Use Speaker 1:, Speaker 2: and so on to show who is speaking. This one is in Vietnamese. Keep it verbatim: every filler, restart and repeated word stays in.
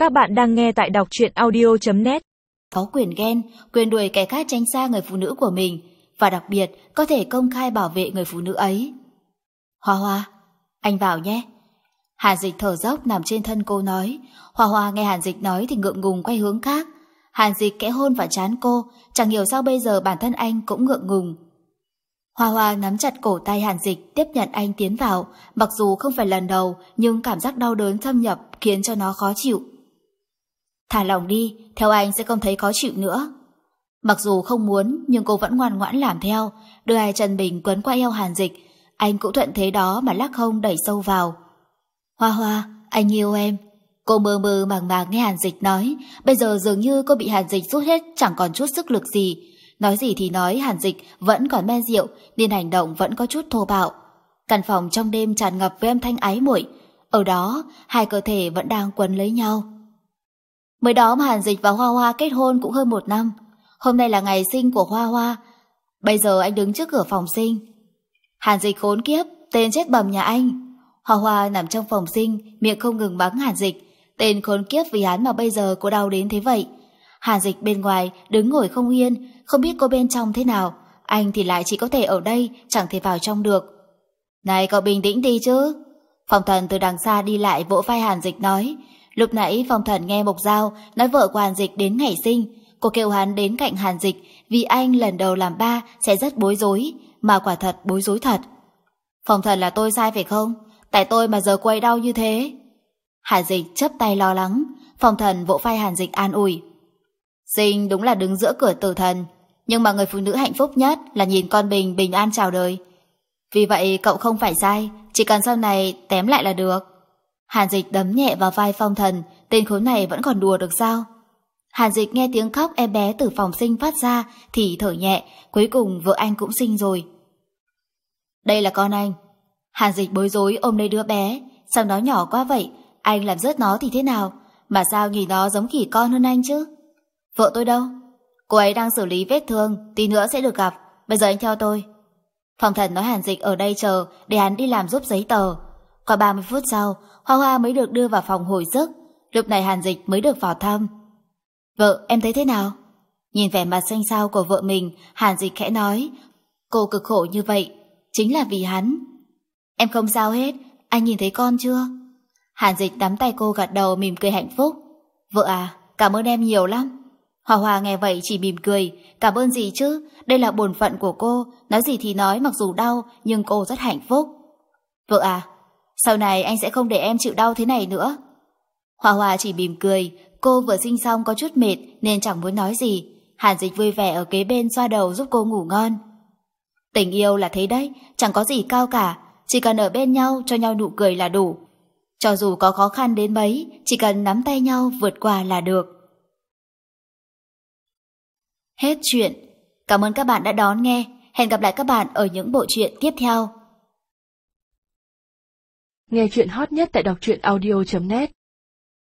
Speaker 1: Các bạn đang nghe tại đọc truyện audio chấm net.
Speaker 2: Có quyền ghen, quyền đuổi kẻ khác tránh xa người phụ nữ của mình, và đặc biệt có thể công khai bảo vệ người phụ nữ ấy. Hoa Hoa, anh vào nhé. Hàn Dịch thở dốc nằm trên thân cô nói. Hoa Hoa nghe Hàn Dịch nói thì ngượng ngùng quay hướng khác. Hàn Dịch kẽ hôn vào trán cô, chẳng hiểu sao bây giờ bản thân anh cũng ngượng ngùng. Hoa Hoa nắm chặt cổ tay Hàn Dịch tiếp nhận anh tiến vào, mặc dù không phải lần đầu nhưng cảm giác đau đớn thâm nhập khiến cho nó khó chịu. Thả lỏng đi, theo anh sẽ không thấy khó chịu nữa. Mặc dù không muốn nhưng cô vẫn ngoan ngoãn làm theo, đưa hai chân mình quấn qua eo Hàn Dịch, anh cũng thuận thế đó mà lắc hông đẩy sâu vào. Hoa Hoa, anh yêu em. Cô mơ mơ màng màng nghe Hàn Dịch nói, bây giờ dường như cô bị Hàn Dịch rút hết chẳng còn chút sức lực gì. Nói gì thì nói, Hàn Dịch vẫn còn men rượu nên hành động vẫn có chút thô bạo. Căn phòng trong đêm tràn ngập với âm thanh ái muội, ở đó hai cơ thể vẫn đang quấn lấy nhau. Mới đó mà Hàn Dịch và Hoa Hoa kết hôn cũng hơn một năm. Hôm nay là ngày sinh của Hoa Hoa. Bây giờ anh đứng trước cửa phòng sinh. Hàn Dịch khốn kiếp, tên chết bầm nhà anh. Hoa Hoa nằm trong phòng sinh, miệng không ngừng mắng Hàn Dịch. Tên khốn kiếp vì hắn mà bây giờ cô đau đến thế vậy. Hàn Dịch bên ngoài đứng ngồi không yên, không biết cô bên trong thế nào. Anh thì lại chỉ có thể ở đây, chẳng thể vào trong được. Này cậu bình tĩnh đi chứ. Phong Thần từ đằng xa đi lại vỗ vai Hàn Dịch nói. Lúc nãy Phong Thần nghe Mộc Giao nói vợ của Hàn Dịch đến ngày sinh, cô kêu hắn đến cạnh Hàn Dịch vì anh lần đầu làm ba sẽ rất bối rối, mà quả thật bối rối thật. Phong Thần là tôi sai phải không? Tại tôi mà giờ cô ấy đau như thế. Hàn Dịch chớp tay lo lắng. Phong Thần vỗ vai Hàn Dịch an ủi. Sinh đúng là đứng giữa cửa tử thần, nhưng mà người phụ nữ hạnh phúc nhất là nhìn con mình bình an chào đời. Vì vậy cậu không phải sai, chỉ cần sau này tém lại là được. Hàn Dịch đấm nhẹ vào vai Phong Thần, tên khốn này vẫn còn đùa được sao? Hàn Dịch nghe tiếng khóc em bé từ phòng sinh phát ra thì thở nhẹ, cuối cùng vợ anh cũng sinh rồi. Đây là con anh. Hàn Dịch bối rối ôm lấy đứa bé, sao nó nhỏ quá vậy, anh làm rớt nó thì thế nào, mà sao nhìn nó giống khỉ con hơn anh chứ? Vợ tôi đâu? Cô ấy đang xử lý vết thương, tí nữa sẽ được gặp, bây giờ anh theo tôi. Phong Thần nói Hàn Dịch ở đây chờ để hắn đi làm giúp giấy tờ. Qua ba mươi phút sau, Hoa Hoa mới được đưa vào phòng hồi sức. Lúc này Hàn Dịch mới được vào thăm. Vợ, em thấy thế nào? Nhìn vẻ mặt xanh xao của vợ mình, Hàn Dịch khẽ nói. Cô cực khổ như vậy chính là vì hắn. Em không sao hết, anh nhìn thấy con chưa? Hàn Dịch nắm tay cô gật đầu mỉm cười hạnh phúc. Vợ à, cảm ơn em nhiều lắm. Hoa Hoa nghe vậy chỉ mỉm cười. Cảm ơn gì chứ, đây là bổn phận của cô. Nói gì thì nói, mặc dù đau nhưng cô rất hạnh phúc. Vợ à, sau này anh sẽ không để em chịu đau thế này nữa. Hoa Hoa chỉ mỉm cười. Cô vừa sinh xong có chút mệt nên chẳng muốn nói gì. Hàn Dịch vui vẻ ở kế bên xoa đầu giúp cô ngủ ngon. Tình yêu là thế đấy, chẳng có gì cao cả, chỉ cần ở bên nhau cho nhau nụ cười là đủ. Cho dù có khó khăn đến mấy, chỉ cần nắm tay nhau vượt qua là được. Hết chuyện. Cảm ơn các bạn đã đón nghe. Hẹn gặp lại các bạn ở những bộ truyện tiếp theo.
Speaker 1: Nghe chuyện hot nhất tại đọc truyện audio chấm net.